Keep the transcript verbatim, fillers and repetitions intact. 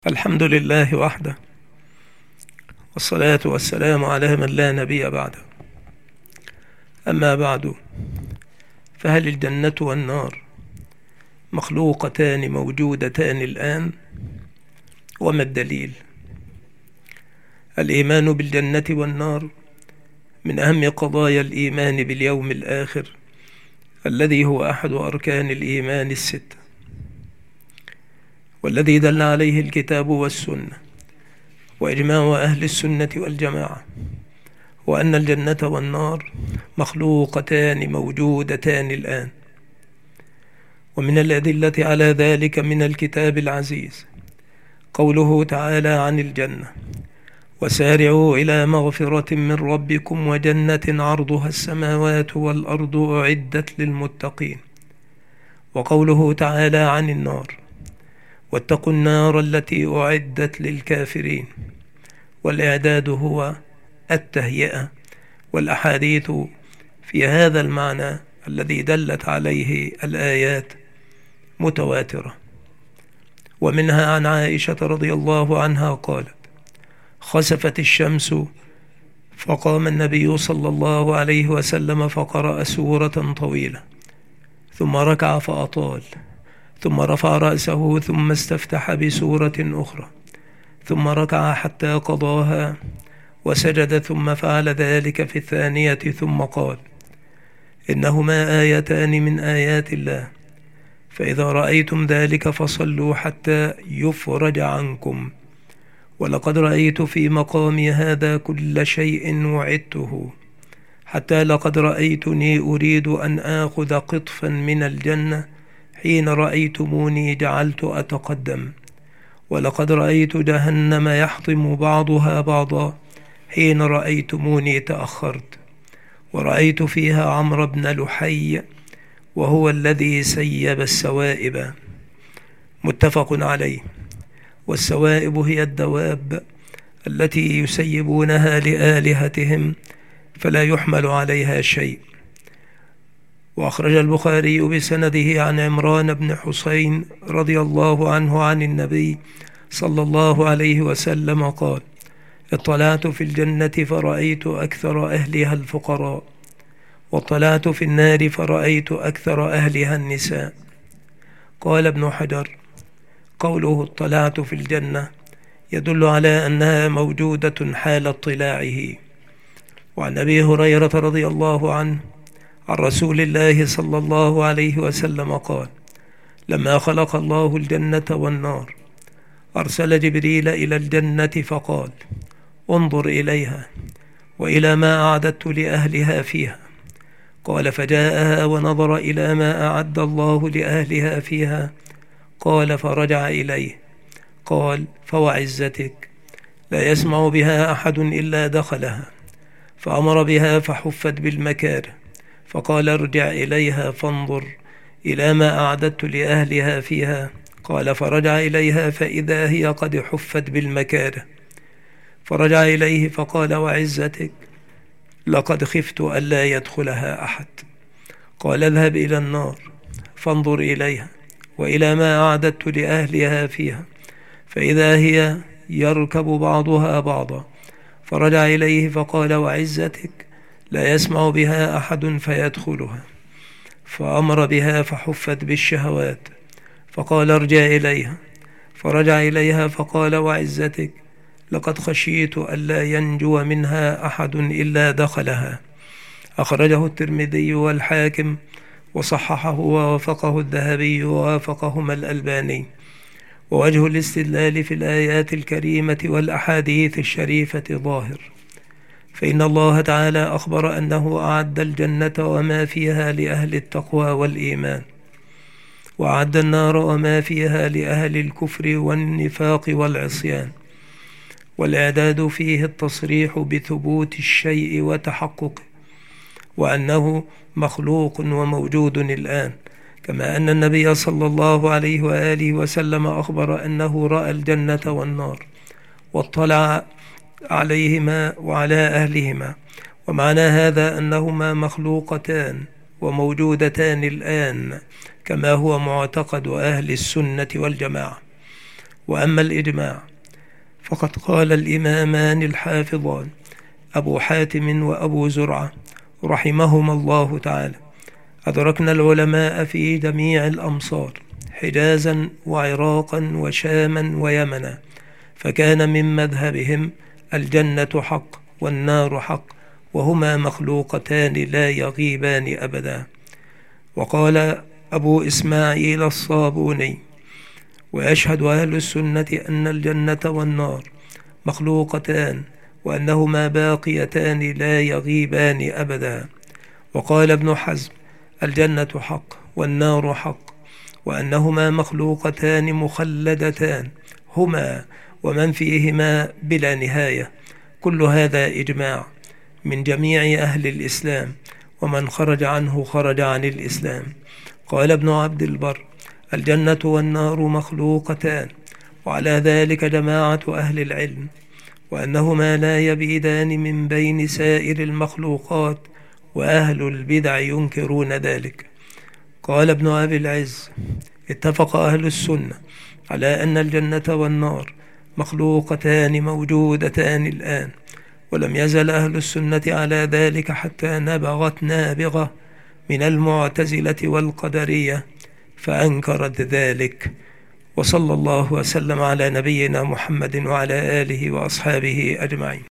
الحمد لله وحده، والصلاة والسلام على من لا نبي بعده. أما بعد، فهل الجنة والنار مخلوقتان موجودتان الآن؟ وما الدليل؟ الإيمان بالجنة والنار من أهم قضايا الإيمان باليوم الآخر، الذي هو أحد أركان الإيمان الستة، والذي دل عليه الكتاب والسنة وإجماع أهل السنة والجماعة، وأن الجنة والنار مخلوقتان موجودتان الآن. ومن الأدلة على ذلك من الكتاب العزيز قوله تعالى عن الجنة: وسارعوا إلى مغفرة من ربكم وجنة عرضها السماوات والأرض أعدت للمتقين. وقوله تعالى عن النار: واتقوا النار التي أعدت للكافرين. والإعداد هو التهيئة، والأحاديث في هذا المعنى الذي دلت عليه الآيات متواترة. ومنها عن عائشة رضي الله عنها قالت: خسفت الشمس فقام النبي صلى الله عليه وسلم فقرأ سورة طويلة، ثم ركع فأطال، ثم رفع رأسه، ثم استفتح بسورة أخرى، ثم ركع حتى قضاها وسجد، ثم فعل ذلك في الثانية، ثم قال: إنهما آيتان من آيات الله، فإذا رأيتم ذلك فصلوا حتى يفرج عنكم. ولقد رأيت في مقامي هذا كل شيء وعدته، حتى لقد رأيتني أريد أن آخذ قطفا من الجنة حين رأيتموني جعلت أتقدم، ولقد رأيت جهنم يحطم بعضها بعضا حين رأيتموني تأخرت، ورأيت فيها عمرو بن لحي وهو الذي سيب السوائب. متفق عليه. والسوائب هي الدواب التي يسيبونها لآلهتهم فلا يحمل عليها شيء. وأخرج البخاري بسنده عن عمران بن حسين رضي الله عنه عن النبي صلى الله عليه وسلم قال: اطلعت في الجنة فرأيت أكثر أهلها الفقراء، واطلعت في النار فرأيت أكثر أهلها النساء. قال ابن حجر: قوله اطلعت في الجنة يدل على أنها موجودة حال اطلاعه. وعن أبي هريرة رضي الله عنه عن رسول الله صلى الله عليه وسلم قال: لما خلق الله الجنة والنار أرسل جبريل إلى الجنة فقال: انظر إليها وإلى ما أعددت لأهلها فيها. قال: فجاءها ونظر إلى ما أعد الله لأهلها فيها. قال: فرجع إليه. قال: فوعزتك لا يسمع بها أحد إلا دخلها. فأمر بها فحفت بالمكاره، فقال: ارجع إليها فانظر إلى ما أعددت لأهلها فيها. قال: فرجع إليها فإذا هي قد حفت بالمكاره. فرجع إليه فقال: وعزتك لقد خفت ألا يدخلها أحد. قال: اذهب إلى النار فانظر إليها وإلى ما أعددت لأهلها فيها، فإذا هي يركب بعضها بعضا. فرجع إليه فقال: وعزتك لا يسمع بها أحد فيدخلها. فأمر بها فحفت بالشهوات. فقال: ارجع إليها. فرجع إليها فقال: وعزتك لقد خشيت ألا ينجو منها أحد إلا دخلها. أخرجه الترمذي والحاكم وصححه ووافقه الذهبي ووافقهما الألباني. ووجه الاستدلال في الآيات الكريمة والأحاديث الشريفة ظاهر، فإن الله تعالى أخبر أنه أعد الجنة وما فيها لأهل التقوى والإيمان، وأعد النار وما فيها لأهل الكفر والنفاق والعصيان. والإعداد فيه التصريح بثبوت الشيء وتحققه، وأنه مخلوق وموجود الآن، كما أن النبي صلى الله عليه وآله وسلم أخبر أنه رأى الجنة والنار واطلع عليهما وعلى أهلهما. ومعنى هذا أنهما مخلوقتان وموجودتان الآن، كما هو معتقد أهل السنة والجماعة. وأما الإجماع فقد قال الإمامان الحافظان أبو حاتم وأبو زرعة رحمهما الله تعالى: أدركنا العلماء في جميع الأمصار حجازا وعراقا وشاما ويمنا، فكان من مذهبهم الجنة حق والنار حق، وهما مخلوقتان لا يغيبان أبدا. وقال أبو إسماعيل الصابوني: ويشهد أهل السنة أن الجنة والنار مخلوقتان وأنهما باقيتان لا يغيبان أبدا. وقال ابن حزم: الجنة حق والنار حق، وأنهما مخلوقتان مخلدتان هما ومن فيهما بلا نهاية. كل هذا إجماع من جميع أهل الإسلام، ومن خرج عنه خرج عن الإسلام. قال ابن عبد البر: الجنة والنار مخلوقتان، وعلى ذلك جماعة أهل العلم، وأنهما لا يبعدان من بين سائر المخلوقات، وأهل البدع ينكرون ذلك. قال ابن أبي العز: اتفق أهل السنة على أن الجنة والنار مخلوقتان موجودتان الآن، ولم يزل أهل السنة على ذلك حتى نبغت نابغة من المعتزلة والقدرية فأنكرت ذلك. وصلى الله وسلم على نبينا محمد وعلى آله وأصحابه أجمعين.